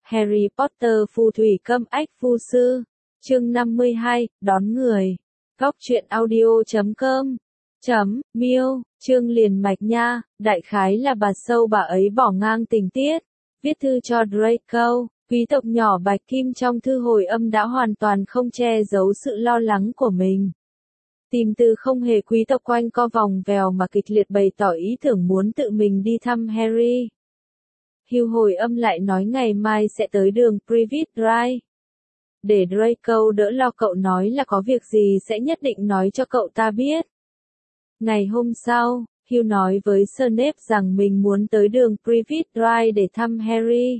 Harry Potter phù thủy câm ách phù sư. Chương 52, đón người. Góc truyện audio.com Miêu, chương liền mạch nha, đại khái là bà sâu bà ấy bỏ ngang tình tiết. Viết thư cho Draco, quý tộc nhỏ Bạch Kim trong thư hồi âm đã hoàn toàn không che giấu sự lo lắng của mình. Tìm từ không hề quý tộc quanh co vòng vèo mà kịch liệt bày tỏ ý tưởng muốn tự mình đi thăm Harry. Hugh hồi âm lại nói ngày mai sẽ tới đường Privet Drive. Để Draco đỡ lo cậu nói là có việc gì sẽ nhất định nói cho cậu ta biết. Ngày hôm sau, Hugh nói với Snape rằng mình muốn tới đường Privet Drive để thăm Harry.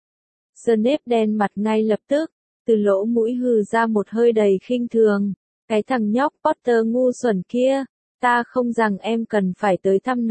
Snape đen mặt ngay lập tức, từ lỗ mũi hừ ra một hơi đầy khinh thường. Cái thằng nhóc Potter ngu xuẩn kia, ta không rằng em cần phải tới thăm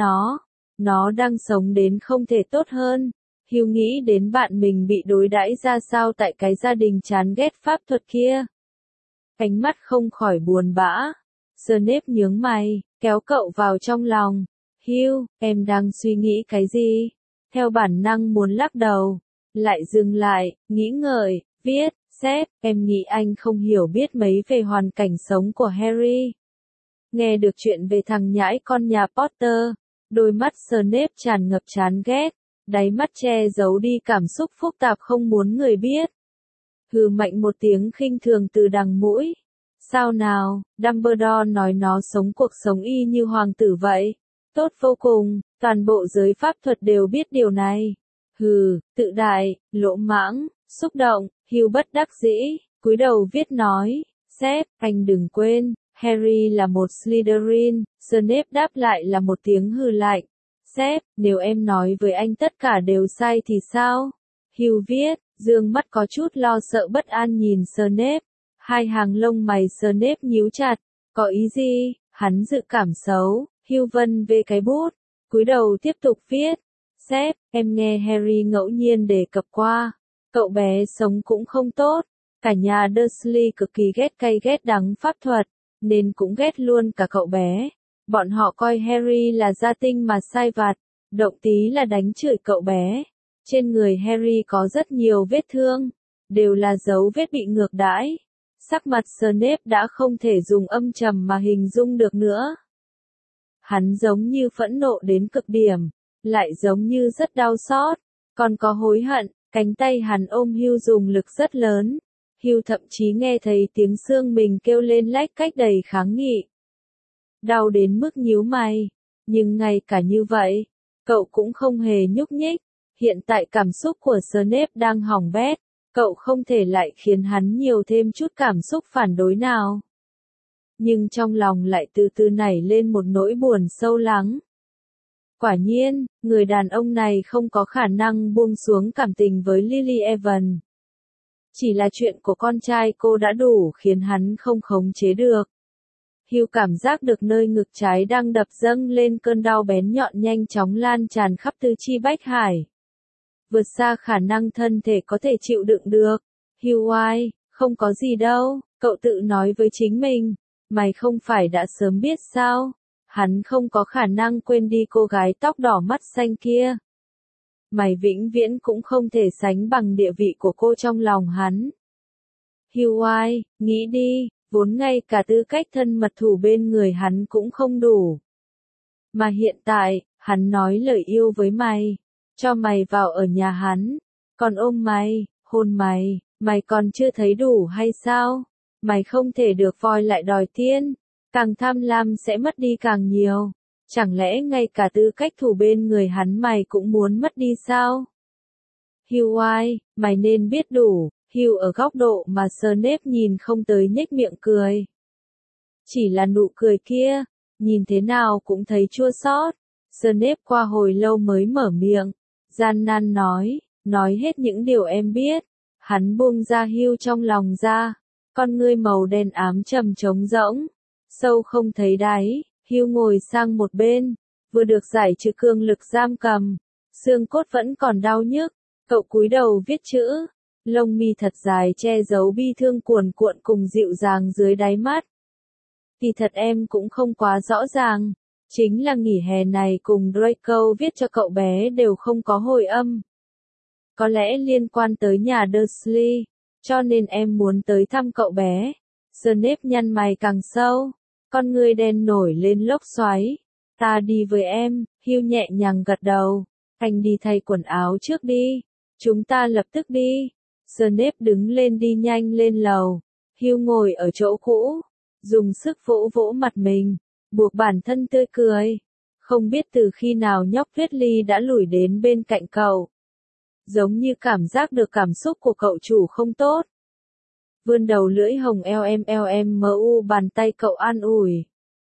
nó đang sống đến không thể tốt hơn. Hugh nghĩ đến bạn mình bị đối đãi ra sao tại cái gia đình chán ghét pháp thuật kia. Ánh mắt không khỏi buồn bã. Snape nhướng mày, kéo cậu vào trong lòng. Hugh, em đang suy nghĩ cái gì? Theo bản năng muốn lắc đầu, lại dừng lại, nghĩ ngợi, viết, Sếp, em nghĩ anh không hiểu biết mấy về hoàn cảnh sống của Harry. Nghe được chuyện về thằng nhãi con nhà Potter, đôi mắt Snape tràn ngập chán ghét, đáy mắt che giấu đi cảm xúc phức tạp không muốn người biết. Hừ mạnh một tiếng khinh thường từ đằng mũi. Sao nào, Dumbledore nói nó sống cuộc sống y như hoàng tử vậy. Tốt vô cùng, toàn bộ giới pháp thuật đều biết điều này. Hừ, tự đại, lỗ mãng, xúc động. Hugh bất đắc dĩ, cúi đầu viết nói, Sếp, anh đừng quên, Harry là một Slytherin. Snape đáp lại là một tiếng hừ lạnh. Sếp, nếu em nói với anh tất cả đều sai thì sao? Hugh viết, dương mắt có chút lo sợ bất an nhìn Snape. Hai hàng lông mày Snape nhíu chặt, có ý gì? Hắn dự cảm xấu. Hugh vân về cái bút, cúi đầu tiếp tục viết. Sếp, em nghe Harry ngẫu nhiên đề cập qua. Cậu bé sống cũng không tốt, cả nhà Dursley cực kỳ ghét cay ghét đắng pháp thuật, nên cũng ghét luôn cả cậu bé. Bọn họ coi Harry là gia tinh mà sai vặt, động tí là đánh chửi cậu bé. Trên người Harry có rất nhiều vết thương, đều là dấu vết bị ngược đãi. Sắc mặt Snape đã không thể dùng âm trầm mà hình dung được nữa. Hắn giống như phẫn nộ đến cực điểm, lại giống như rất đau xót, còn có hối hận. Cánh tay hắn ôm Hugh dùng lực rất lớn. Hugh thậm chí nghe thấy tiếng xương mình kêu lên lách cách đầy kháng nghị. Đau đến mức nhíu mày. Nhưng ngay cả như vậy, cậu cũng không hề nhúc nhích. Hiện tại cảm xúc của Snape đang hỏng bét. Cậu không thể lại khiến hắn nhiều thêm chút cảm xúc phản đối nào. Nhưng trong lòng lại từ từ nảy lên một nỗi buồn sâu lắng. Quả nhiên, người đàn ông này không có khả năng buông xuống cảm tình với Lily Evans. Chỉ là chuyện của con trai cô đã đủ khiến hắn không khống chế được. Hugh cảm giác được nơi ngực trái đang đập dâng lên cơn đau bén nhọn nhanh chóng lan tràn khắp tứ chi bách hải. Vượt xa khả năng thân thể có thể chịu đựng được. Hugh oai, không có gì đâu, cậu tự nói với chính mình. Mày không phải đã sớm biết sao? Hắn không có khả năng quên đi cô gái tóc đỏ mắt xanh kia. Mày vĩnh viễn cũng không thể sánh bằng địa vị của cô trong lòng hắn. Hugh oai, nghĩ đi, vốn ngay cả tư cách thân mật thủ bên người hắn cũng không đủ. Mà hiện tại, hắn nói lời yêu với mày, cho mày vào ở nhà hắn, còn ôm mày, hôn mày, mày còn chưa thấy đủ hay sao? Mày không thể được voi lại đòi tiên. Càng tham lam sẽ mất đi càng nhiều. Chẳng lẽ ngay cả tư cách thủ bên người hắn mày cũng muốn mất đi sao? Hugh oai, mày nên biết đủ. Hugh ở góc độ mà Snape nhìn không tới nhếch miệng cười. Chỉ là nụ cười kia, nhìn thế nào cũng thấy chua xót. Snape qua hồi lâu mới mở miệng, gian nan nói hết những điều em biết. Hắn buông ra Hugh trong lòng ra, con ngươi màu đen ám trầm trống rỗng. Sâu không thấy đáy, Hugh ngồi sang một bên, vừa được giải trừ cương lực giam cầm, xương cốt vẫn còn đau nhức, cậu cúi đầu viết chữ, lông mi thật dài che giấu bi thương cuồn cuộn cùng dịu dàng dưới đáy mắt. Kỳ thật em cũng không quá rõ ràng, chính là nghỉ hè này cùng Draco viết cho cậu bé đều không có hồi âm. Có lẽ liên quan tới nhà Dursley, cho nên em muốn tới thăm cậu bé. Snape nhăn mày càng sâu, con ngươi đen nổi lên lốc xoáy. Ta đi với em, Hugh nhẹ nhàng gật đầu. Anh đi thay quần áo trước đi. Chúng ta lập tức đi. Snape đứng lên đi nhanh lên lầu. Hugh ngồi ở chỗ cũ, dùng sức vỗ vỗ mặt mình, buộc bản thân tươi cười. Không biết từ khi nào nhóc Weasley đã lủi đến bên cạnh cậu. Giống như cảm giác được cảm xúc của cậu chủ không tốt. Vươn đầu lưỡi hồng LMLMU bàn tay cậu an ủi.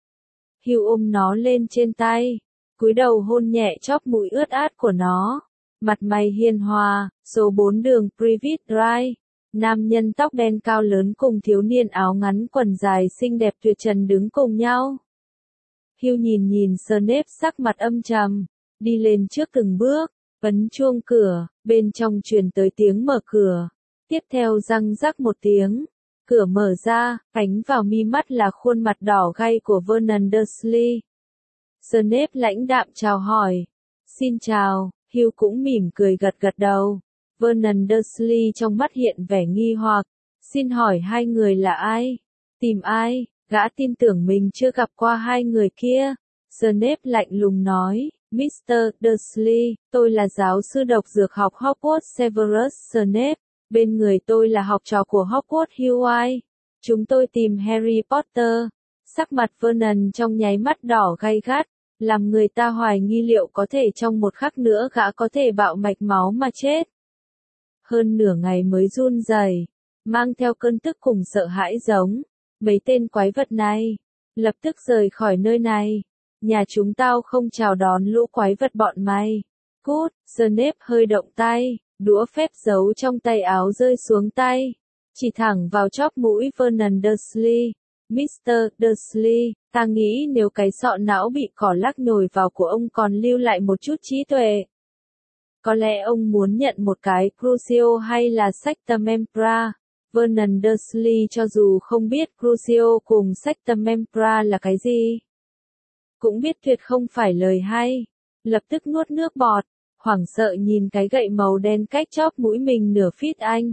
Hugh ôm nó lên trên tay, cúi đầu hôn nhẹ chóp mũi ướt át của nó. Mặt mày hiền hòa, số 4 đường Privet Drive. Nam nhân tóc đen cao lớn cùng thiếu niên áo ngắn quần dài xinh đẹp tuyệt trần đứng cùng nhau. Hugh nhìn Snape sắc mặt âm trầm, đi lên trước từng bước, ấn chuông cửa, bên trong truyền tới tiếng mở cửa. Tiếp theo răng rắc một tiếng, cửa mở ra, ánh vào mi mắt là khuôn mặt đỏ gay của Vernon Dursley. Snape lãnh đạm chào hỏi. Xin chào, Hugh cũng mỉm cười gật gật đầu. Vernon Dursley trong mắt hiện vẻ nghi hoặc. Xin hỏi hai người là ai? Tìm ai? Gã tin tưởng mình chưa gặp qua hai người kia. Snape lạnh lùng nói, Mr. Dursley, tôi là giáo sư độc dược học Hogwarts Severus Snape. Bên người tôi là học trò của Hogwarts Hugh White. Chúng tôi tìm Harry Potter. Sắc mặt Vernon trong nháy mắt đỏ gay gắt, làm người ta hoài nghi liệu có thể trong một khắc nữa gã có thể bạo mạch máu mà chết. Hơn nửa ngày mới run rẩy, mang theo cơn tức cùng sợ hãi giống mấy tên quái vật này. Lập tức rời khỏi nơi này. Nhà chúng tao không chào đón lũ quái vật bọn mày. Cút, Snape hơi động tay, đũa phép giấu trong tay áo rơi xuống tay, chỉ thẳng vào chóp mũi Vernon Dursley. Mr. Dursley, ta nghĩ nếu cái sọ não bị cỏ lắc nhồi vào của ông còn lưu lại một chút trí tuệ. Có lẽ ông muốn nhận một cái Crucio hay là Sectum Empra. Vernon Dursley cho dù không biết Crucio cùng Sectum Empra là cái gì, cũng biết tuyệt không phải lời hay. Lập tức nuốt nước bọt, hoảng sợ nhìn cái gậy màu đen cách chóp mũi mình nửa feet anh.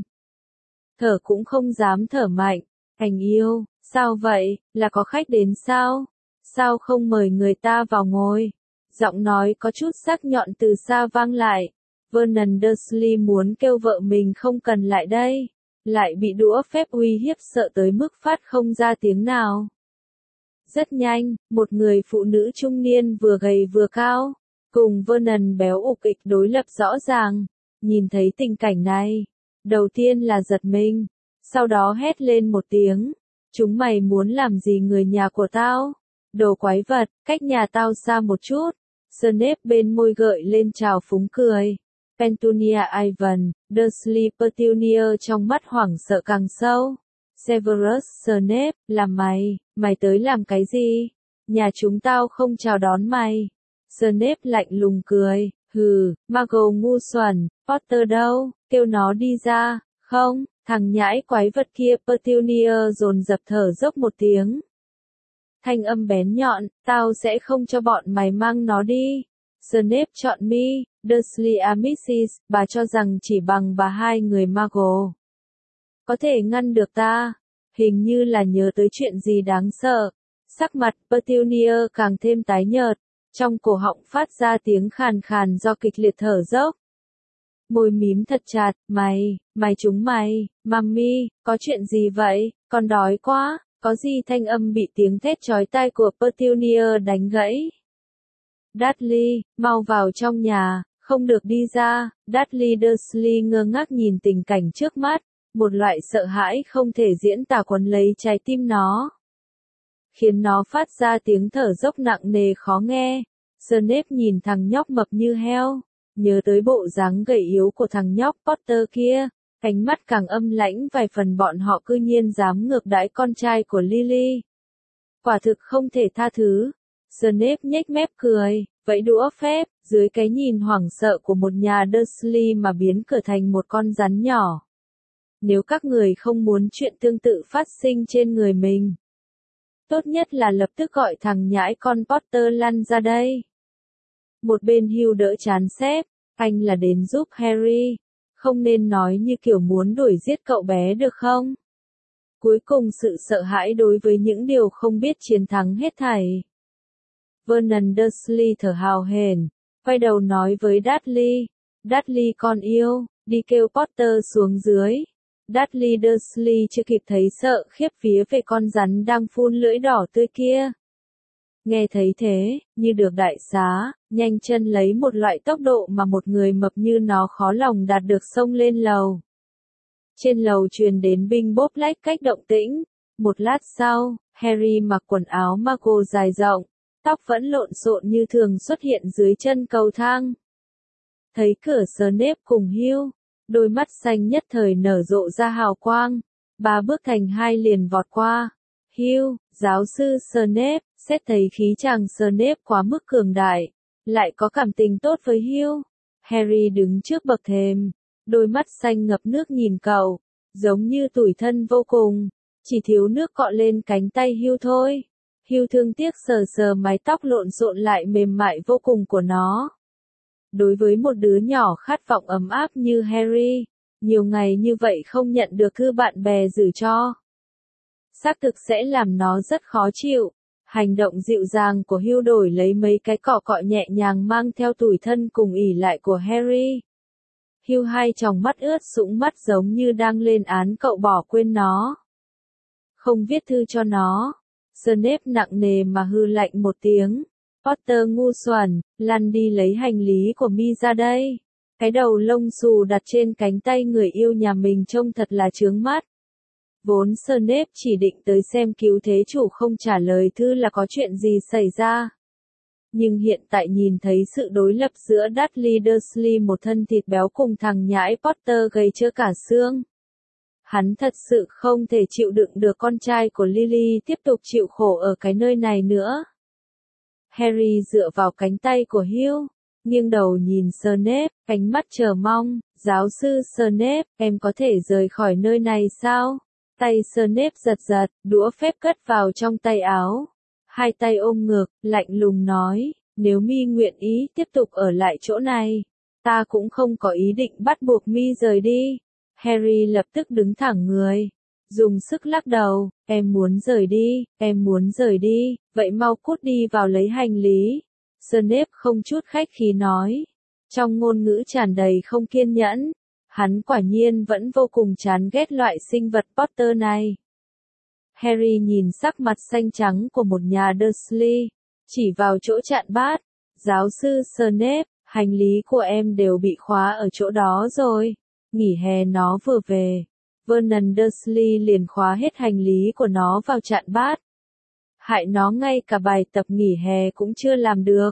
Thở cũng không dám thở mạnh. Anh yêu, sao vậy, là có khách đến sao? Sao không mời người ta vào ngồi? Giọng nói có chút sắc nhọn từ xa vang lại. Vernon Dursley muốn kêu vợ mình không cần lại đây, lại bị đũa phép uy hiếp sợ tới mức phát không ra tiếng nào. Rất nhanh, một người phụ nữ trung niên vừa gầy vừa cao, cùng Vernon béo ục ịch đối lập rõ ràng. Nhìn thấy tình cảnh này, đầu tiên là giật mình, sau đó hét lên một tiếng. Chúng mày muốn làm gì người nhà của tao? Đồ quái vật, cách nhà tao xa một chút. Snape bên môi gợi lên trào phúng cười. Petunia Ivan, Dursley Petunia trong mắt hoảng sợ càng sâu. Severus Snape, làm mày tới làm cái gì? Nhà chúng tao không chào đón mày. Snape lạnh lùng cười, hừ, Muggle ngu xuẩn, Potter đâu, kêu nó đi ra, không, thằng nhãi quái vật kia. Petunia dồn dập thở dốc một tiếng. Thanh âm bén nhọn, tao sẽ không cho bọn mày mang nó đi. Snape chọn mi, Dursley Amicis, bà cho rằng chỉ bằng bà hai người Muggle có thể ngăn được ta. Hình như là nhớ tới chuyện gì đáng sợ. Sắc mặt Petunia càng thêm tái nhợt, trong cổ họng phát ra tiếng khàn khàn do kịch liệt thở dốc. Môi mím thật chặt, chúng mày, Mummy, có chuyện gì vậy, con đói quá, có gì? Thanh âm bị tiếng thét chói tai của Petunia đánh gãy. Dudley, mau vào trong nhà, không được đi ra. Dudley Dursley ngơ ngác nhìn tình cảnh trước mắt, một loại sợ hãi không thể diễn tả quấn lấy trái tim nó, khiến nó phát ra tiếng thở dốc nặng nề khó nghe. Snape nhìn thằng nhóc mập như heo, nhớ tới bộ dáng gầy yếu của thằng nhóc Potter kia, ánh mắt càng âm lãnh vài phần. Bọn họ cư nhiên dám ngược đãi con trai của Lily, quả thực không thể tha thứ. Snape nhếch mép cười, vẫy đũa phép, dưới cái nhìn hoảng sợ của một nhà Dursley mà biến cửa thành một con rắn nhỏ. Nếu các người không muốn chuyện tương tự phát sinh trên người mình, tốt nhất là lập tức gọi thằng nhãi con Potter lăn ra đây. Một bên Hugh đỡ chán xếp, anh là đến giúp Harry, Không nên nói như kiểu muốn đuổi giết cậu bé được không? Cuối cùng sự sợ hãi đối với những điều không biết chiến thắng hết thảy. Vernon Dursley thở hào hển, quay đầu nói với Dudley, Dudley con yêu, đi kêu Potter xuống dưới. Dudley Dursley chưa kịp thấy sợ khiếp vía về con rắn đang phun lưỡi đỏ tươi kia. Nghe thấy thế, như được đại xá, nhanh chân lấy một loại tốc độ mà một người mập như nó khó lòng đạt được xông lên lầu. Trên lầu truyền đến binh bốp lách cách động tĩnh. Một lát sau, Harry mặc quần áo Marco dài rộng, tóc vẫn lộn xộn như thường xuất hiện dưới chân cầu thang. Thấy cửa Snape cùng Hugh, đôi mắt xanh nhất thời nở rộ ra hào quang, 3 bước thành 2 liền vọt qua. Hugh, giáo sư Snape, xét thấy khí chàng Snape quá mức cường đại, lại có cảm tình tốt với Hugh. Harry đứng trước bậc thềm, đôi mắt xanh ngập nước nhìn cậu, giống như tủi thân vô cùng, chỉ thiếu nước cọ lên cánh tay Hugh thôi. Hugh thương tiếc sờ sờ mái tóc lộn xộn lại mềm mại vô cùng của nó. Đối với một đứa nhỏ khát vọng ấm áp như Harry, nhiều ngày như vậy không nhận được thư bạn bè gửi cho, xác thực sẽ làm nó rất khó chịu. Hành động dịu dàng của Hugh đổi lấy mấy cái cọ cọ nhẹ nhàng mang theo tủi thân cùng ỉ lại của Harry. Hugh hai tròng mắt ướt sũng mắt giống như đang lên án cậu bỏ quên nó. Không viết thư cho nó. Snape nặng nề mà hư lạnh một tiếng. Potter ngu xuẩn, lăn đi lấy hành lý của mi ra đây. Cái đầu lông xù đặt trên cánh tay người yêu nhà mình trông thật là chướng mắt. Vốn Snape chỉ định tới xem cứu thế chủ không trả lời thư là có chuyện gì xảy ra. Nhưng hiện tại nhìn thấy sự đối lập giữa Dudley Dursley một thân thịt béo cùng thằng nhãi Potter gầy trơ cả xương. Hắn thật sự không thể chịu đựng được con trai của Lily tiếp tục chịu khổ ở cái nơi này nữa. Harry dựa vào cánh tay của Hugh, nghiêng đầu nhìn Snape, ánh mắt chờ mong, giáo sư Snape, em có thể rời khỏi nơi này sao? Tay Snape giật giật, đũa phép cất vào trong tay áo. Hai tay ôm ngực, lạnh lùng nói, nếu mi nguyện ý tiếp tục ở lại chỗ này, ta cũng không có ý định bắt buộc mi rời đi. Harry lập tức đứng thẳng người, dùng sức lắc đầu, em muốn rời đi, em muốn rời đi, vậy mau cút đi vào lấy hành lý. Snape không chút khách khí nói, trong ngôn ngữ tràn đầy không kiên nhẫn, hắn quả nhiên vẫn vô cùng chán ghét loại sinh vật Potter này. Harry nhìn sắc mặt xanh trắng của một nhà Dursley, chỉ vào chỗ chạn bát, giáo sư Snape, hành lý của em đều bị khóa ở chỗ đó rồi, nghỉ hè nó vừa về. Vernon Dursley liền khóa hết hành lý của nó vào chạn bát. Hại nó ngay cả bài tập nghỉ hè cũng chưa làm được.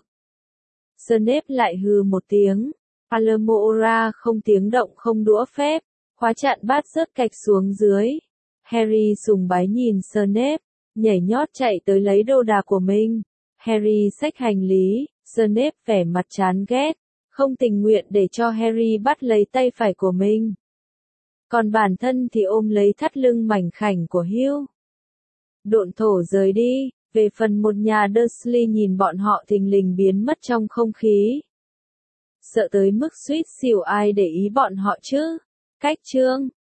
Snape lại hừ một tiếng. Alamora không tiếng động không đũa phép, khóa chạn bát rớt cạch xuống dưới. Harry sùng bái nhìn Snape, nhảy nhót chạy tới lấy đồ đạc của mình. Harry xách hành lý, Snape vẻ mặt chán ghét, không tình nguyện để cho Harry bắt lấy tay phải của mình. Còn bản thân thì ôm lấy thắt lưng mảnh khảnh của Hugh. Độn thổ rời đi, về phần một nhà Dursley nhìn bọn họ thình lình biến mất trong không khí. Sợ tới mức suýt xỉu ai để ý bọn họ chứ. Cách chương